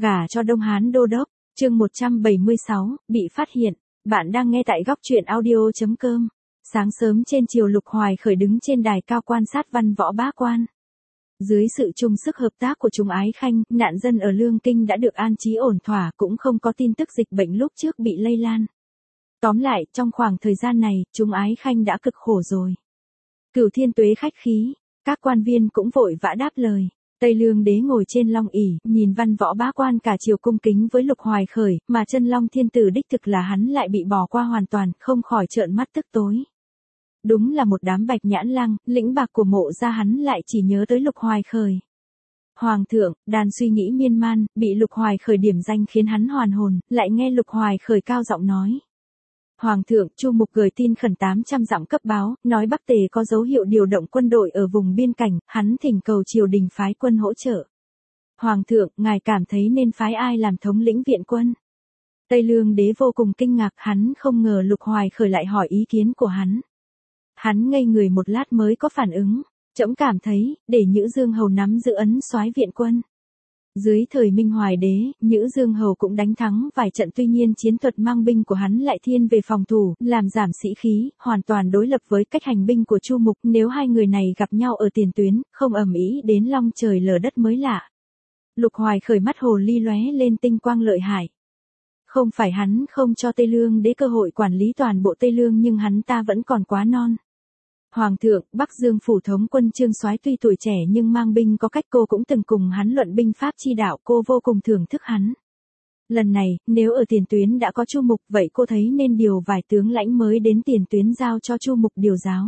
Gả cho Đông Hán Đô Đốc, chương 176, bị phát hiện. Bạn đang nghe tại góc truyện audio.com. Sáng sớm trên chiều Lục Hoài Khởi đứng trên đài cao quan sát văn võ bá quan. Dưới sự chung sức hợp tác của chúng Ái Khanh, nạn dân ở Lương Kinh đã được an trí ổn thỏa, cũng không có tin tức dịch bệnh lúc trước bị lây lan. Tóm lại, trong khoảng thời gian này, chúng Ái Khanh đã cực khổ rồi. Cửu Thiên Tuế khách khí, các quan viên cũng vội vã đáp lời. Tây Lương đế ngồi trên long ỷ, nhìn văn võ bá quan cả triều cung kính với Lục Hoài Khởi, mà chân long thiên tử đích thực là hắn lại bị bỏ qua hoàn toàn, không khỏi trợn mắt tức tối. Đúng là một đám bạch nhãn lang, lĩnh bạc của Mộ gia hắn lại chỉ nhớ tới Lục Hoài Khởi. Hoàng thượng, đàn suy nghĩ miên man, bị Lục Hoài Khởi điểm danh khiến hắn hoàn hồn, lại nghe Lục Hoài Khởi cao giọng nói. Hoàng thượng, Chu Mục gửi tin khẩn 800 dặm cấp báo, nói Bắc Tề có dấu hiệu điều động quân đội ở vùng biên cảnh, hắn thỉnh cầu triều đình phái quân hỗ trợ. Hoàng thượng, ngài cảm thấy nên phái ai làm thống lĩnh viện quân? Tây Lương đế vô cùng kinh ngạc, hắn không ngờ Lục Hoài Khởi lại hỏi ý kiến của hắn. Hắn ngây người một lát mới có phản ứng, trẫm cảm thấy, để Nhữ Dương Hầu nắm giữ ấn soái viện quân. Dưới thời Minh Hoài đế, Nhữ Dương Hầu cũng đánh thắng vài trận, tuy nhiên chiến thuật mang binh của hắn lại thiên về phòng thủ, làm giảm sĩ khí, hoàn toàn đối lập với cách hành binh của Chu Mục. Nếu hai người này gặp nhau ở tiền tuyến, không ầm ĩ đến long trời lở đất mới lạ. Lục Hoài Khởi mắt hồ ly lóe lên tinh quang lợi hại. Không phải hắn không cho Tây Lương đế cơ hội quản lý toàn bộ Tây Lương, nhưng hắn ta vẫn còn quá non. Hoàng thượng, Bắc Dương phủ thống quân Trương Soái tuy tuổi trẻ nhưng mang binh có cách, cô cũng từng cùng hắn luận binh pháp chi đạo, cô vô cùng thưởng thức hắn. Lần này, nếu ở tiền tuyến đã có Chu Mục, vậy cô thấy nên điều vài tướng lãnh mới đến tiền tuyến giao cho Chu Mục điều giáo.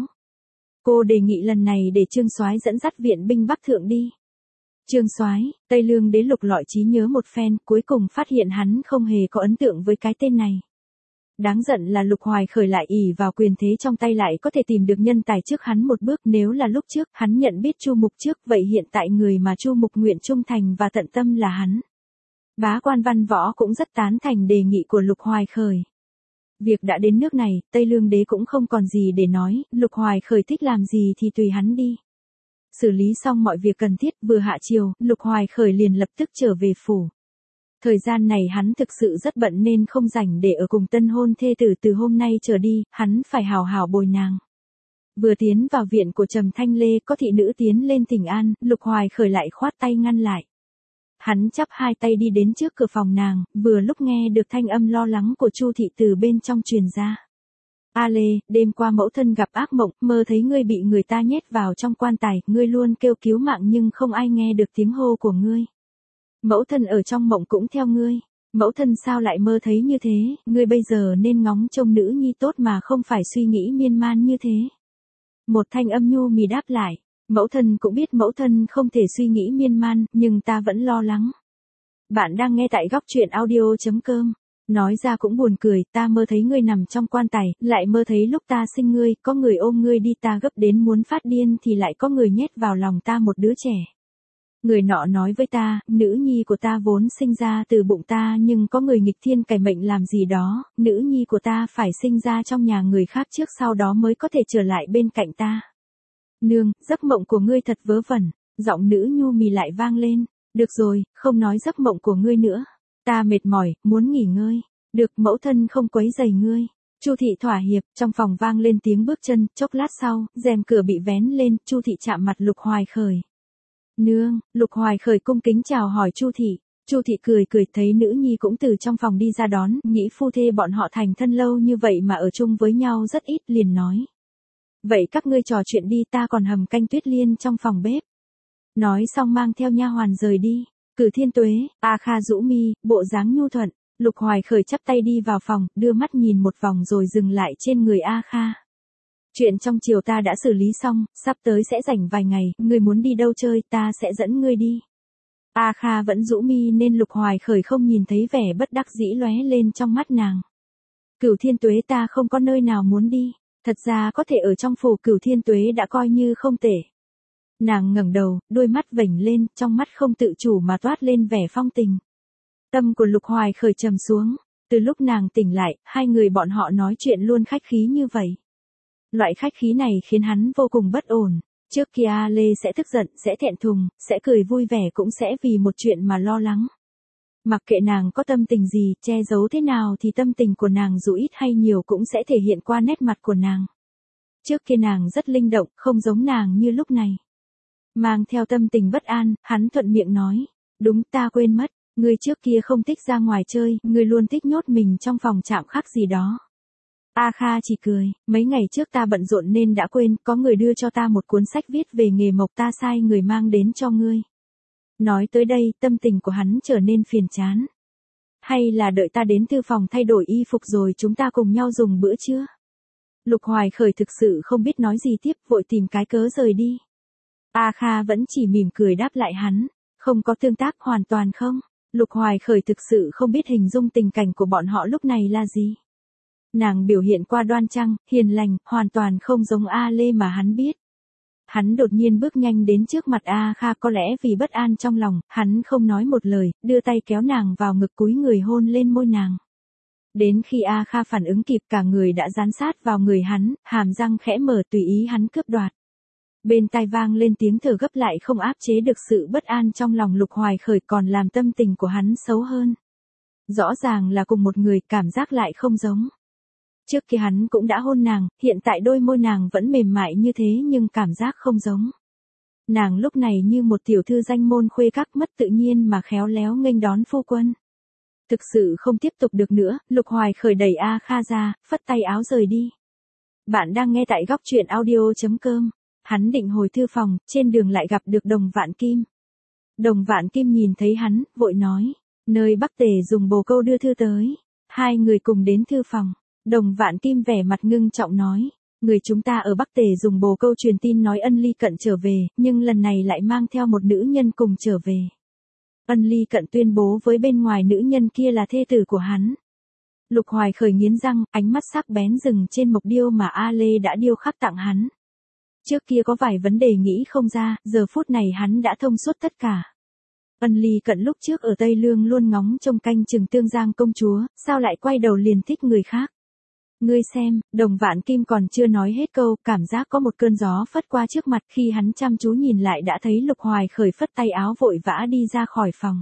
Cô đề nghị lần này để Trương Soái dẫn dắt viện binh Bắc thượng đi. Trương Soái, Tây Lương đế lục lọi trí nhớ một phen, cuối cùng phát hiện hắn không hề có ấn tượng với cái tên này. Đáng giận là Lục Hoài Khởi lại ỷ vào quyền thế trong tay lại có thể tìm được nhân tài trước hắn một bước. Nếu là lúc trước hắn nhận biết Chu Mục trước, vậy hiện tại người mà Chu Mục nguyện trung thành và tận tâm là hắn. Bá quan văn võ cũng rất tán thành đề nghị của Lục Hoài Khởi. Việc đã đến nước này, Tây Lương đế cũng không còn gì để nói, Lục Hoài Khởi thích làm gì thì tùy hắn đi. Xử lý xong mọi việc cần thiết, vừa hạ chiều, Lục Hoài Khởi liền lập tức trở về phủ. Thời gian này hắn thực sự rất bận nên không rảnh để ở cùng tân hôn thê tử. Từ hôm nay trở đi, hắn phải hào hào bồi nàng. Vừa tiến vào viện của Trầm Thanh Lê, có thị nữ tiến lên thỉnh an, Lục Hoài Khởi lại khoát tay ngăn lại. Hắn chắp hai tay đi đến trước cửa phòng nàng, vừa lúc nghe được thanh âm lo lắng của Chu thị từ bên trong truyền ra. A Lê, đêm qua mẫu thân gặp ác mộng, mơ thấy ngươi bị người ta nhét vào trong quan tài, ngươi luôn kêu cứu mạng nhưng không ai nghe được tiếng hô của ngươi. Mẫu thân ở trong mộng cũng theo ngươi. Mẫu thân sao lại mơ thấy như thế, ngươi bây giờ nên ngóng trông nữ nhi tốt mà không phải suy nghĩ miên man như thế. Một thanh âm nhu mì đáp lại, mẫu thân cũng biết mẫu thân không thể suy nghĩ miên man, nhưng ta vẫn lo lắng. Bạn đang nghe tại góc truyện audio.com. Nói ra cũng buồn cười, ta mơ thấy ngươi nằm trong quan tài, lại mơ thấy lúc ta sinh ngươi, có người ôm ngươi đi, ta gấp đến muốn phát điên thì lại có người nhét vào lòng ta một đứa trẻ. Người nọ nói với ta, nữ nhi của ta vốn sinh ra từ bụng ta, nhưng có người nghịch thiên cải mệnh làm gì đó, nữ nhi của ta phải sinh ra trong nhà người khác trước, sau đó mới có thể trở lại bên cạnh ta. Nương, giấc mộng của ngươi thật vớ vẩn. Giọng nữ nhu mì lại vang lên. Được rồi, không nói giấc mộng của ngươi nữa. Ta mệt mỏi, muốn nghỉ ngơi. Được, mẫu thân không quấy rầy ngươi. Chu thị thỏa hiệp. Trong phòng vang lên tiếng bước chân, chốc lát sau, rèm cửa bị vén lên, Chu thị chạm mặt Lục Hoài Khởi. Nương, Lục Hoài Khởi cung kính chào hỏi Chu thị. Chu thị cười cười, thấy nữ nhi cũng từ trong phòng đi ra đón, nghĩ phu thê bọn họ thành thân lâu như vậy mà ở chung với nhau rất ít, liền nói. Vậy các ngươi trò chuyện đi, ta còn hầm canh tuyết liên trong phòng bếp. Nói xong mang theo nha hoàn rời đi. Cử Thiên Tuế, A Kha rũ mi, bộ dáng nhu thuận. Lục Hoài Khởi chắp tay đi vào phòng, đưa mắt nhìn một vòng rồi dừng lại trên người A Kha. Chuyện trong triều ta đã xử lý xong, sắp tới sẽ rảnh vài ngày, ngươi muốn đi đâu chơi, ta sẽ dẫn ngươi đi. A Kha vẫn rũ mi nên Lục Hoài Khởi không nhìn thấy vẻ bất đắc dĩ lóe lên trong mắt nàng. Cửu Thiên Tuế, ta không có nơi nào muốn đi, thật ra có thể ở trong phủ Cửu Thiên Tuế đã coi như không tệ. Nàng ngẩng đầu, đôi mắt vểnh lên, trong mắt không tự chủ mà toát lên vẻ phong tình. Tâm của Lục Hoài Khởi trầm xuống, từ lúc nàng tỉnh lại, hai người bọn họ nói chuyện luôn khách khí như vậy. Loại khách khí này khiến hắn vô cùng bất ổn. Trước kia Lê sẽ tức giận, sẽ thẹn thùng, sẽ cười vui vẻ, cũng sẽ vì một chuyện mà lo lắng. Mặc kệ nàng có tâm tình gì, che giấu thế nào thì tâm tình của nàng dù ít hay nhiều cũng sẽ thể hiện qua nét mặt của nàng. Trước kia nàng rất linh động, không giống nàng như lúc này. Mang theo tâm tình bất an, hắn thuận miệng nói. Đúng, ta quên mất, ngươi trước kia không thích ra ngoài chơi, ngươi luôn thích nhốt mình trong phòng chạm khắc gì đó. A Kha chỉ cười, mấy ngày trước ta bận rộn nên đã quên, có người đưa cho ta một cuốn sách viết về nghề mộc, ta sai người mang đến cho ngươi. Nói tới đây, tâm tình của hắn trở nên phiền chán. Hay là đợi ta đến thư phòng thay đổi y phục rồi chúng ta cùng nhau dùng bữa trưa? Lục Hoài Khởi thực sự không biết nói gì tiếp, vội tìm cái cớ rời đi. A Kha vẫn chỉ mỉm cười đáp lại hắn, không có tương tác, hoàn toàn không. Lục Hoài Khởi thực sự không biết hình dung tình cảnh của bọn họ lúc này là gì. Nàng biểu hiện qua đoan trang, hiền lành, hoàn toàn không giống A Lê mà hắn biết. Hắn đột nhiên bước nhanh đến trước mặt A Kha, có lẽ vì bất an trong lòng, hắn không nói một lời, đưa tay kéo nàng vào ngực, cúi người hôn lên môi nàng. Đến khi A Kha phản ứng kịp, cả người đã dán sát vào người hắn, hàm răng khẽ mở tùy ý hắn cướp đoạt. Bên tai vang lên tiếng thở gấp, lại không áp chế được sự bất an trong lòng Lục Hoài Khởi, còn làm tâm tình của hắn xấu hơn. Rõ ràng là cùng một người, cảm giác lại không giống. Trước kia hắn cũng đã hôn nàng, hiện tại đôi môi nàng vẫn mềm mại như thế nhưng cảm giác không giống. Nàng lúc này như một tiểu thư danh môn khuê các, mất tự nhiên mà khéo léo nghênh đón phu quân. Thực sự không tiếp tục được nữa, Lục Hoài Khởi đẩy A Kha ra, phất tay áo rời đi. Bạn đang nghe tại góc truyện audio.com. Hắn định hồi thư phòng, trên đường lại gặp được Đồng Vạn Kim. Đồng Vạn Kim nhìn thấy hắn, vội nói, nơi Bắc Tề dùng bồ câu đưa thư tới. Hai người cùng đến thư phòng. Đồng Vạn Kim vẻ mặt ngưng trọng nói, người chúng ta ở Bắc Tề dùng bồ câu truyền tin nói Ân Ly Cận trở về, nhưng lần này lại mang theo một nữ nhân cùng trở về. Ân Ly Cận tuyên bố với bên ngoài nữ nhân kia là thê tử của hắn. Lục Hoài Khởi nghiến răng, ánh mắt sắc bén dừng trên mộc điêu mà A Lê đã điêu khắc tặng hắn. Trước kia có vài vấn đề nghĩ không ra, giờ phút này hắn đã thông suốt tất cả. Ân Ly Cận lúc trước ở Tây Lương luôn ngóng trông canh chừng Tương Giang công chúa, sao lại quay đầu liền thích người khác? Ngươi xem, Đồng Vạn Kim còn chưa nói hết câu, cảm giác có một cơn gió phất qua trước mặt, khi hắn chăm chú nhìn lại đã thấy Lục Hoài Khởi phất tay áo vội vã đi ra khỏi phòng.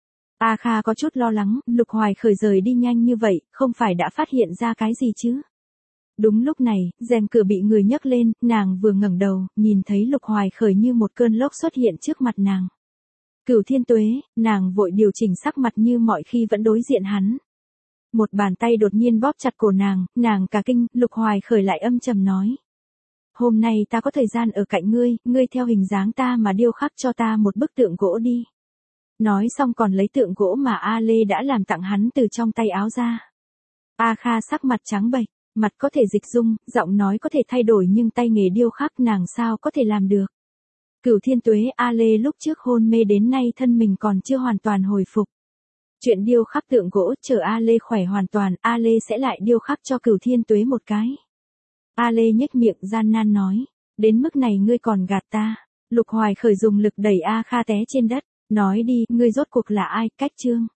A Kha có chút lo lắng, Lục Hoài Khởi rời đi nhanh như vậy, không phải đã phát hiện ra cái gì chứ? Đúng lúc này, rèm cửa bị người nhấc lên, nàng vừa ngẩng đầu, nhìn thấy Lục Hoài Khởi như một cơn lốc xuất hiện trước mặt nàng. Cửu Thiên Tuế, nàng vội điều chỉnh sắc mặt như mọi khi vẫn đối diện hắn. Một bàn tay đột nhiên bóp chặt cổ nàng cả kinh, Lục Hoài Khởi lại âm trầm nói. Hôm nay ta có thời gian ở cạnh ngươi, ngươi theo hình dáng ta mà điêu khắc cho ta một bức tượng gỗ đi. Nói xong còn lấy tượng gỗ mà A Lê đã làm tặng hắn từ trong tay áo ra. A Kha sắc mặt trắng bệch, mặt có thể dịch dung, giọng nói có thể thay đổi nhưng tay nghề điêu khắc nàng sao có thể làm được. Cửu Thiên Tuế, A Lê lúc trước hôn mê đến nay thân mình còn chưa hoàn toàn hồi phục. Chuyện điêu khắc tượng gỗ, chờ A Lê khỏe hoàn toàn, A Lê sẽ lại điêu khắc cho Cửu Thiên Tuế một cái. A Lê nhếch miệng gian nan nói, đến mức này ngươi còn gạt ta. Lục Hoài Khởi dùng lực đẩy A Kha té trên đất, nói đi, ngươi rốt cuộc là ai, cách chương.